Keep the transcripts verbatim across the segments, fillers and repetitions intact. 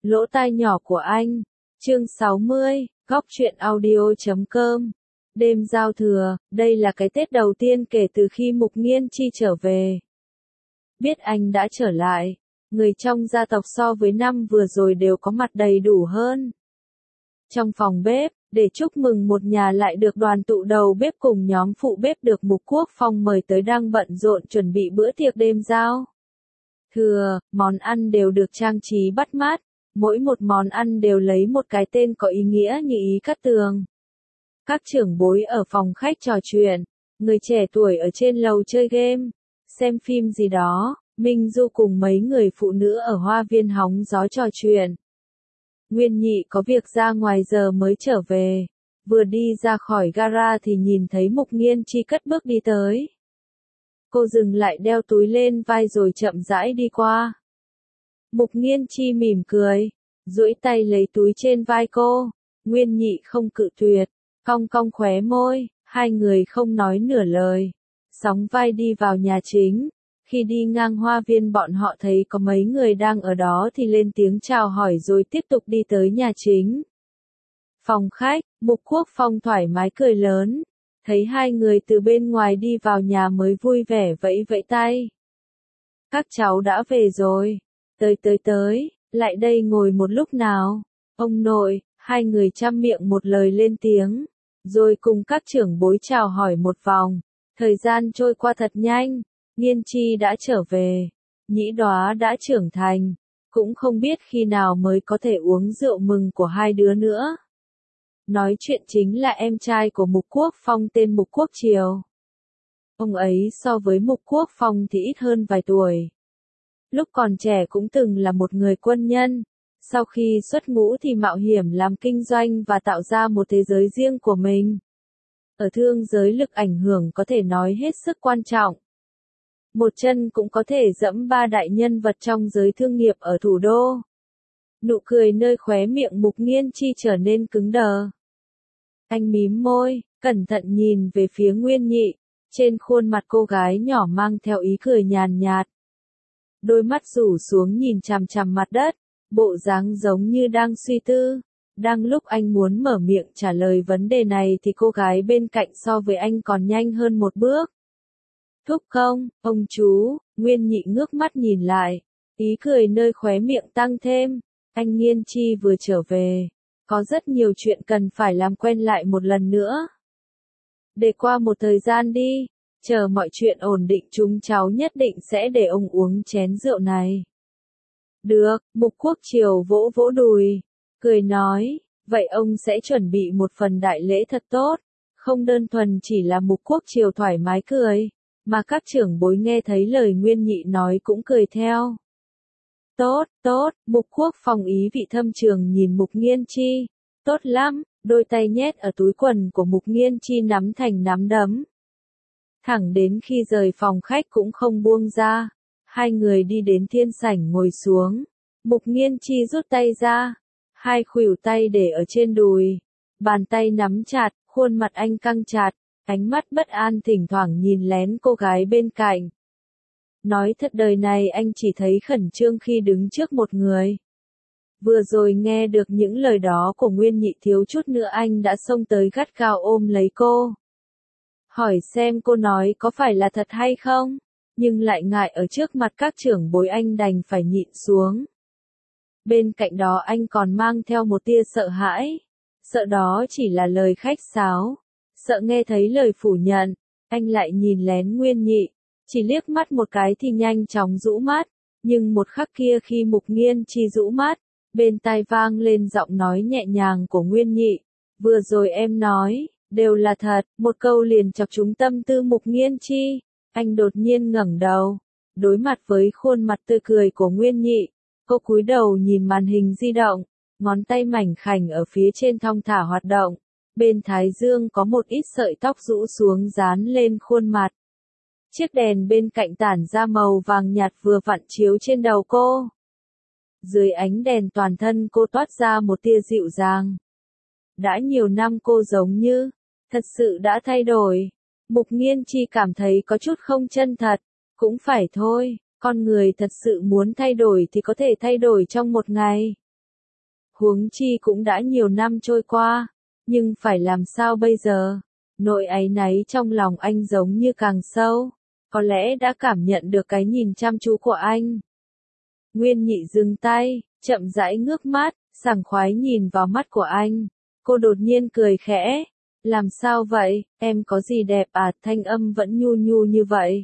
Lỗ tai nhỏ của anh. Chương sáu mươi, góc truyện audio.com. Đêm giao thừa, đây là cái Tết đầu tiên kể từ khi Mục Nghiên Chi trở về. Biết anh đã trở lại, người trong gia tộc so với năm vừa rồi đều có mặt đầy đủ hơn. Trong phòng bếp, để chúc mừng một nhà lại được đoàn tụ đầu bếp cùng nhóm phụ bếp được Mục Quốc Phong mời tới đang bận rộn chuẩn bị bữa tiệc đêm giao thừa, món ăn đều được trang trí bắt mắt, mỗi một món ăn đều lấy một cái tên có ý nghĩa như ý cát tường. Các trưởng bối ở phòng khách trò chuyện, người trẻ tuổi ở trên lầu chơi game, xem phim gì đó, Minh Du cùng mấy người phụ nữ ở hoa viên hóng gió trò chuyện. Nguyên Nhị có việc ra ngoài giờ mới trở về, vừa đi ra khỏi gara thì nhìn thấy Mục Nghiên Chi cất bước đi tới. Cô dừng lại đeo túi lên vai rồi chậm rãi đi qua. Mục Nghiên Chi mỉm cười, duỗi tay lấy túi trên vai cô, Nguyên Nhị không cự tuyệt, cong cong khóe môi, hai người không nói nửa lời, sóng vai đi vào nhà chính. Khi đi ngang hoa viên bọn họ thấy có mấy người đang ở đó thì lên tiếng chào hỏi rồi tiếp tục đi tới nhà chính. Phòng khách, Mục Quốc Phong thoải mái cười lớn, thấy hai người từ bên ngoài đi vào nhà mới vui vẻ vẫy vẫy tay. Các cháu đã về rồi, tới tới tới, lại đây ngồi một lúc nào. Ông nội, hai người chăm miệng một lời lên tiếng, rồi cùng các trưởng bối chào hỏi một vòng. Thời gian trôi qua thật nhanh. Nghiên Chi đã trở về, Nhĩ Đóa đã trưởng thành, cũng không biết khi nào mới có thể uống rượu mừng của hai đứa nữa. Nói chuyện chính là em trai của Mục Quốc Phong tên Mục Quốc Triều. Ông ấy so với Mục Quốc Phong thì ít hơn vài tuổi. Lúc còn trẻ cũng từng là một người quân nhân, sau khi xuất ngũ thì mạo hiểm làm kinh doanh và tạo ra một thế giới riêng của mình. Ở thương giới lực ảnh hưởng có thể nói hết sức quan trọng. Một chân cũng có thể dẫm ba đại nhân vật trong giới thương nghiệp ở thủ đô. Nụ cười nơi khóe miệng Mục Nghiên Chi trở nên cứng đờ. Anh mím môi, cẩn thận nhìn về phía Nguyên Nhị, trên khuôn mặt cô gái nhỏ mang theo ý cười nhàn nhạt. Đôi mắt rủ xuống nhìn chằm chằm mặt đất, bộ dáng giống như đang suy tư. Đang lúc anh muốn mở miệng trả lời vấn đề này thì cô gái bên cạnh so với anh còn nhanh hơn một bước. Thúc không, ông chú, Nguyên Nhị ngước mắt nhìn lại, ý cười nơi khóe miệng tăng thêm, anh Nghiên Chi vừa trở về, có rất nhiều chuyện cần phải làm quen lại một lần nữa. Để qua một thời gian đi, chờ mọi chuyện ổn định chúng cháu nhất định sẽ để ông uống chén rượu này. Được, Mục Quốc Triều vỗ vỗ đùi, cười nói, vậy ông sẽ chuẩn bị một phần đại lễ thật tốt, không đơn thuần chỉ là Mục Quốc Triều thoải mái cười. Mà các trưởng bối nghe thấy lời Nguyên Nhị nói cũng cười theo. Tốt, tốt, Mục Quốc Phong ý vị thâm trường nhìn Mục Nghiên Chi. Tốt lắm, đôi tay nhét ở túi quần của Mục Nghiên Chi nắm thành nắm đấm. Thẳng đến khi rời phòng khách cũng không buông ra. Hai người đi đến thiên sảnh ngồi xuống. Mục Nghiên Chi rút tay ra. Hai khuỷu tay để ở trên đùi. Bàn tay nắm chặt, khuôn mặt anh căng chặt. Ánh mắt bất an thỉnh thoảng nhìn lén cô gái bên cạnh. Nói thật đời này anh chỉ thấy khẩn trương khi đứng trước một người. Vừa rồi nghe được những lời đó của Nguyên Nhị thiếu chút nữa anh đã xông tới gắt gao ôm lấy cô. Hỏi xem cô nói có phải là thật hay không, nhưng lại ngại ở trước mặt các trưởng bối anh đành phải nhịn xuống. Bên cạnh đó anh còn mang theo một tia sợ hãi, sợ đó chỉ là lời khách sáo. Sợ nghe thấy lời phủ nhận, anh lại nhìn lén Nguyên Nhị, chỉ liếc mắt một cái thì nhanh chóng rũ mắt, nhưng một khắc kia khi Mục Nghiên Chi rũ mắt, bên tai vang lên giọng nói nhẹ nhàng của Nguyên Nhị, vừa rồi em nói, đều là thật, một câu liền chọc trúng tâm tư Mục Nghiên Chi, anh đột nhiên ngẩng đầu, đối mặt với khuôn mặt tươi cười của Nguyên Nhị, cô cúi đầu nhìn màn hình di động, ngón tay mảnh khảnh ở phía trên thong thả hoạt động. Bên thái dương có một ít sợi tóc rũ xuống dán lên khuôn mặt. Chiếc đèn bên cạnh tản ra màu vàng nhạt vừa vặn chiếu trên đầu cô. Dưới ánh đèn toàn thân cô toát ra một tia dịu dàng. Đã nhiều năm cô giống như, thật sự đã thay đổi. Mục Nghiên Chi cảm thấy có chút không chân thật. Cũng phải thôi, con người thật sự muốn thay đổi thì có thể thay đổi trong một ngày. Huống chi cũng đã nhiều năm trôi qua, nhưng phải làm sao bây giờ? Nỗi áy náy trong lòng anh giống như càng sâu, có lẽ đã cảm nhận được cái nhìn chăm chú của anh. Nguyên Nhị dừng tay, chậm rãi ngước mắt, sảng khoái nhìn vào mắt của anh. Cô đột nhiên cười khẽ. Làm sao vậy, em có gì đẹp à? Thanh âm vẫn nhu nhu như vậy.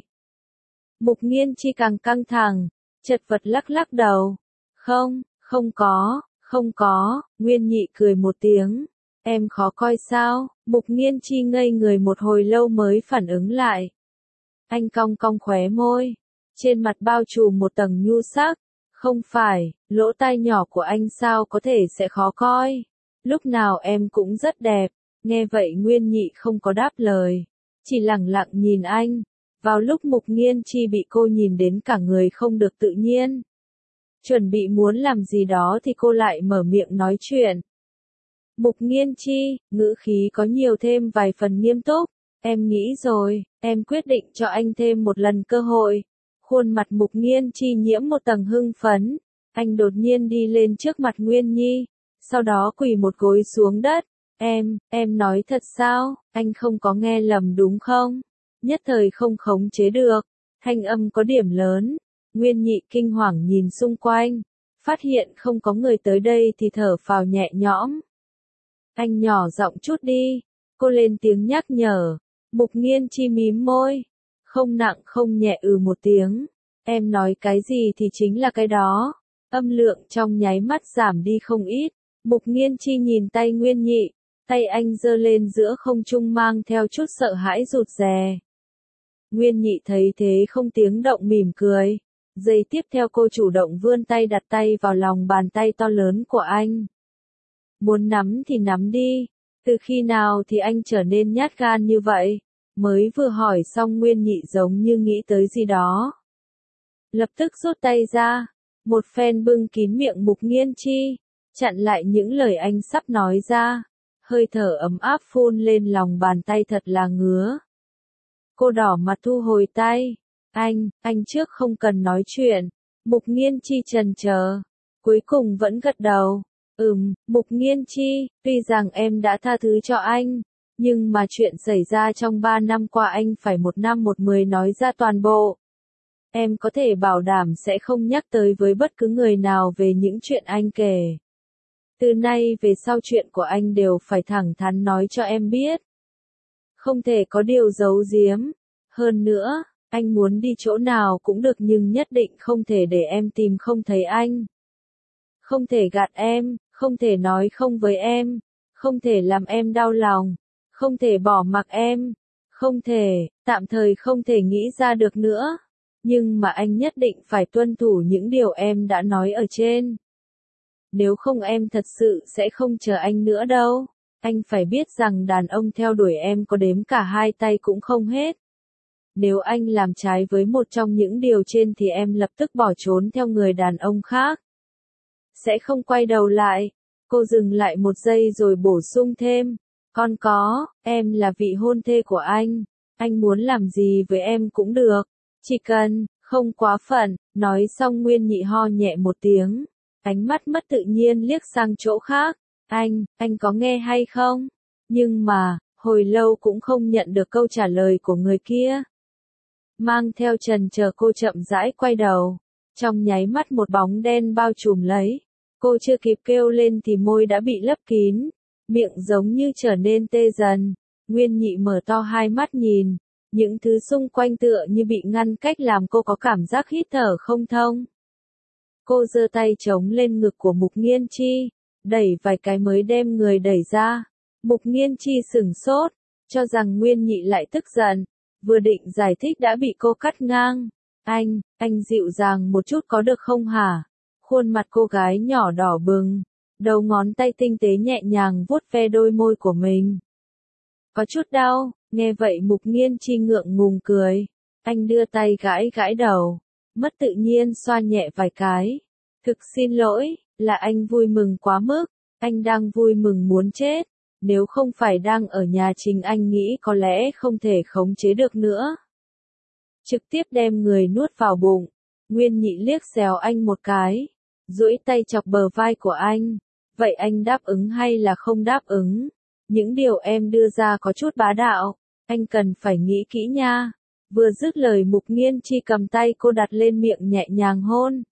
Mục Nghiên Chi càng căng thẳng, chật vật lắc lắc đầu. Không, không có, không có, Nguyên Nhị cười một tiếng. Em khó coi sao? Mục Nghiên Chi ngây người một hồi lâu mới phản ứng lại. Anh cong cong khóe môi, trên mặt bao trùm một tầng nhu sắc. Không phải, lỗ tai nhỏ của anh sao có thể sẽ khó coi. Lúc nào em cũng rất đẹp. Nghe vậy Nguyên Nhị không có đáp lời, chỉ lẳng lặng nhìn anh. Vào lúc Mục Nghiên Chi bị cô nhìn đến cả người không được tự nhiên, chuẩn bị muốn làm gì đó thì cô lại mở miệng nói chuyện. Mục Nghiên Chi, ngữ khí có nhiều thêm vài phần nghiêm túc. Em nghĩ rồi, em quyết định cho anh thêm một lần cơ hội. Khuôn mặt Mục Nghiên Chi nhiễm một tầng hưng phấn. Anh đột nhiên đi lên trước mặt Nguyên Nhi, sau đó quỳ một gối xuống đất. Em, em nói thật sao, anh không có nghe lầm đúng không? Nhất thời không khống chế được, thanh âm có điểm lớn. Nguyên Nhị kinh hoàng nhìn xung quanh, phát hiện không có người tới đây thì thở phào nhẹ nhõm. Anh nhỏ giọng chút đi, cô lên tiếng nhắc nhở. Mục Nghiên Chi mím môi, không nặng không nhẹ ừ một tiếng. Em nói cái gì thì chính là cái đó. Âm lượng trong nháy mắt giảm đi không ít. Mục Nghiên Chi nhìn tay Nguyên Nhị, tay anh giơ lên giữa không trung mang theo chút sợ hãi rụt rè. Nguyên Nhị thấy thế không tiếng động mỉm cười. Giây tiếp theo cô chủ động vươn tay đặt tay vào lòng bàn tay to lớn của anh. Muốn nắm thì nắm đi. Từ khi nào thì anh trở nên nhát gan như vậy? Mới vừa hỏi xong Nguyên Nhị giống như nghĩ tới gì đó. Lập tức rút tay ra, một phen bưng kín miệng Mục Nghiên Chi, chặn lại những lời anh sắp nói ra. Hơi thở ấm áp phun lên lòng bàn tay thật là ngứa. Cô đỏ mặt thu hồi tay. Anh, anh trước không cần nói chuyện. Mục Nghiên Chi chần chờ, cuối cùng vẫn gật đầu. Ừm, Mục Nghiên Chi, tuy rằng em đã tha thứ cho anh, nhưng mà chuyện xảy ra trong ba năm qua anh phải một năm một mười nói ra toàn bộ. Em có thể bảo đảm sẽ không nhắc tới với bất cứ người nào về những chuyện anh kể. Từ nay về sau chuyện của anh đều phải thẳng thắn nói cho em biết. Không thể có điều giấu giếm. Hơn nữa, anh muốn đi chỗ nào cũng được nhưng nhất định không thể để em tìm không thấy anh. Không thể gạt em, không thể nói không với em, không thể làm em đau lòng, không thể bỏ mặc em, không thể, tạm thời không thể nghĩ ra được nữa. Nhưng mà anh nhất định phải tuân thủ những điều em đã nói ở trên. Nếu không em thật sự sẽ không chờ anh nữa đâu. Anh phải biết rằng đàn ông theo đuổi em có đếm cả hai tay cũng không hết. Nếu anh làm trái với một trong những điều trên thì em lập tức bỏ trốn theo người đàn ông khác. Sẽ không quay đầu lại. Cô dừng lại một giây rồi bổ sung thêm. Còn có, em là vị hôn thê của anh. Anh muốn làm gì với em cũng được. Chỉ cần, không quá phận. Nói xong Nguyên Nhị ho nhẹ một tiếng. Ánh mắt mất tự nhiên liếc sang chỗ khác. Anh, anh có nghe hay không? Nhưng mà, hồi lâu cũng không nhận được câu trả lời của người kia. Mang theo trần chờ cô chậm rãi quay đầu. Trong nháy mắt một bóng đen bao trùm lấy. Cô chưa kịp kêu lên thì môi đã bị lấp kín. Miệng giống như trở nên tê dần. Nguyên Nhị mở to hai mắt nhìn. Những thứ xung quanh tựa như bị ngăn cách làm cô có cảm giác hít thở không thông. Cô giơ tay chống lên ngực của Mục Nghiên Chi, đẩy vài cái mới đem người đẩy ra. Mục Nghiên Chi sửng sốt, cho rằng Nguyên Nhị lại tức giận, vừa định giải thích đã bị cô cắt ngang. Anh, anh dịu dàng một chút có được không hả? Khuôn mặt cô gái nhỏ đỏ bừng, đầu ngón tay tinh tế nhẹ nhàng vuốt ve đôi môi của mình. Có chút đau, nghe vậy Mục Nghiên Chi ngượng ngùng cười. Anh đưa tay gãi gãi đầu, mất tự nhiên xoa nhẹ vài cái. Thực xin lỗi, là anh vui mừng quá mức, anh đang vui mừng muốn chết. Nếu không phải đang ở nhà chính anh nghĩ có lẽ không thể khống chế được nữa. Trực tiếp đem người nuốt vào bụng. Nguyên Nhị liếc xéo anh một cái, duỗi tay chọc bờ vai của anh. vậy anh đáp ứng hay là không đáp ứng? Những điều em đưa ra có chút bá đạo, anh cần phải nghĩ kỹ nha. Vừa dứt lời Mục Nghiên Chi cầm tay cô đặt lên miệng nhẹ nhàng hôn.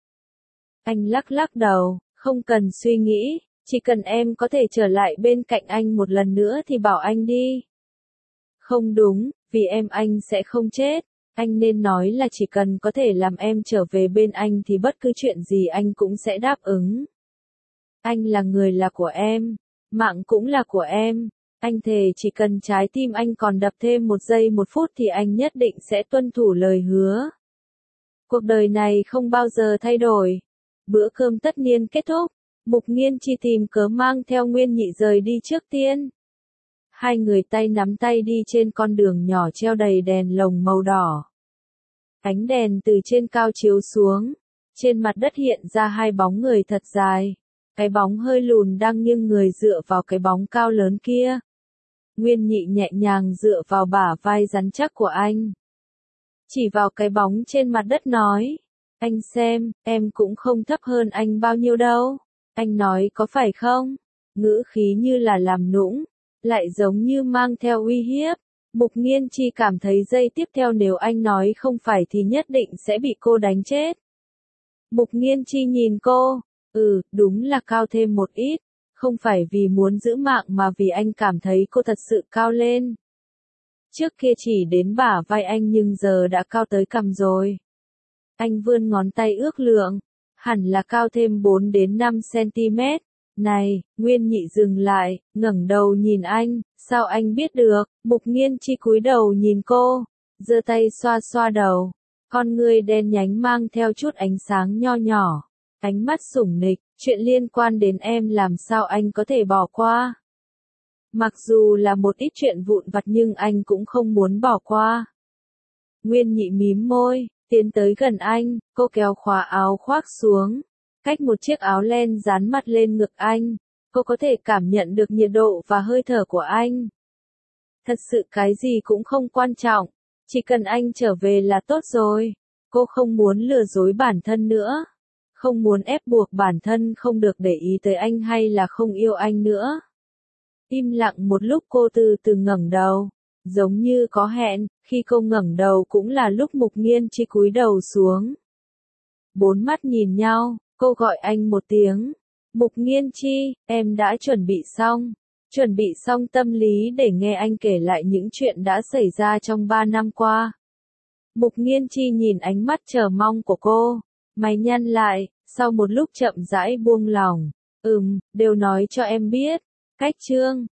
Anh lắc lắc đầu, không cần suy nghĩ, chỉ cần em có thể trở lại bên cạnh anh một lần nữa thì bảo anh đi. Không đúng, vì em anh sẽ không chết. Anh nên nói là chỉ cần có thể làm em trở về bên anh thì bất cứ chuyện gì anh cũng sẽ đáp ứng. Anh là người là của em, mạng cũng là của em. Anh thề chỉ cần trái tim anh còn đập thêm một giây một phút thì anh nhất định sẽ tuân thủ lời hứa. Cuộc đời này không bao giờ thay đổi. Bữa cơm tất niên kết thúc, Mục Nghiên Chi tìm cớ mang theo Nguyên Nhị rời đi trước tiên. Hai người tay nắm tay đi trên con đường nhỏ treo đầy đèn lồng màu đỏ. Ánh đèn từ trên cao chiếu xuống, trên mặt đất hiện ra hai bóng người thật dài. Cái bóng hơi lùn đang nghiêng người dựa vào cái bóng cao lớn kia. Nguyên Nhị nhẹ nhàng dựa vào bả vai rắn chắc của anh. Chỉ vào cái bóng trên mặt đất nói, anh xem, em cũng không thấp hơn anh bao nhiêu đâu. Anh nói có phải không? Ngữ khí như là làm nũng, lại giống như mang theo uy hiếp. Mục Nghiên Chi cảm thấy giây tiếp theo nếu anh nói không phải thì nhất định sẽ bị cô đánh chết. Mục Nghiên Chi nhìn cô, ừ, đúng là cao thêm một ít, không phải vì muốn giữ mạng mà vì anh cảm thấy cô thật sự cao lên. Trước kia chỉ đến bả vai anh nhưng giờ đã cao tới cằm rồi. Anh vươn ngón tay ước lượng, hẳn là cao thêm bốn đến năm xăng-ti-mét. Này, Nguyên Nhị dừng lại, ngẩng đầu nhìn anh, sao anh biết được? Mục Nghiên Chi cúi đầu nhìn cô, giơ tay xoa xoa đầu, con ngươi đen nhánh mang theo chút ánh sáng nho nhỏ, ánh mắt sủng nịch, chuyện liên quan đến em làm sao anh có thể bỏ qua? Mặc dù là một ít chuyện vụn vặt nhưng anh cũng không muốn bỏ qua. Nguyên Nhị mím môi, tiến tới gần anh, cô kéo khóa áo khoác xuống. Cách một chiếc áo len dán mặt lên ngực anh, cô có thể cảm nhận được nhiệt độ và hơi thở của anh. Thật sự cái gì cũng không quan trọng, chỉ cần anh trở về là tốt rồi. Cô không muốn lừa dối bản thân nữa, không muốn ép buộc bản thân không được để ý tới anh hay là không yêu anh nữa. Im lặng một lúc cô từ từ ngẩng đầu, giống như có hẹn, khi cô ngẩng đầu cũng là lúc Mục Nghiên Chi cúi đầu xuống. Bốn mắt nhìn nhau. Cô gọi anh một tiếng, Mục Nghiên Chi, em đã chuẩn bị xong, chuẩn bị xong tâm lý để nghe anh kể lại những chuyện đã xảy ra trong ba năm qua. Mục Nghiên Chi nhìn ánh mắt chờ mong của cô, mày nhăn lại, sau một lúc chậm rãi buông lỏng, ừm, đều nói cho em biết, cách chương.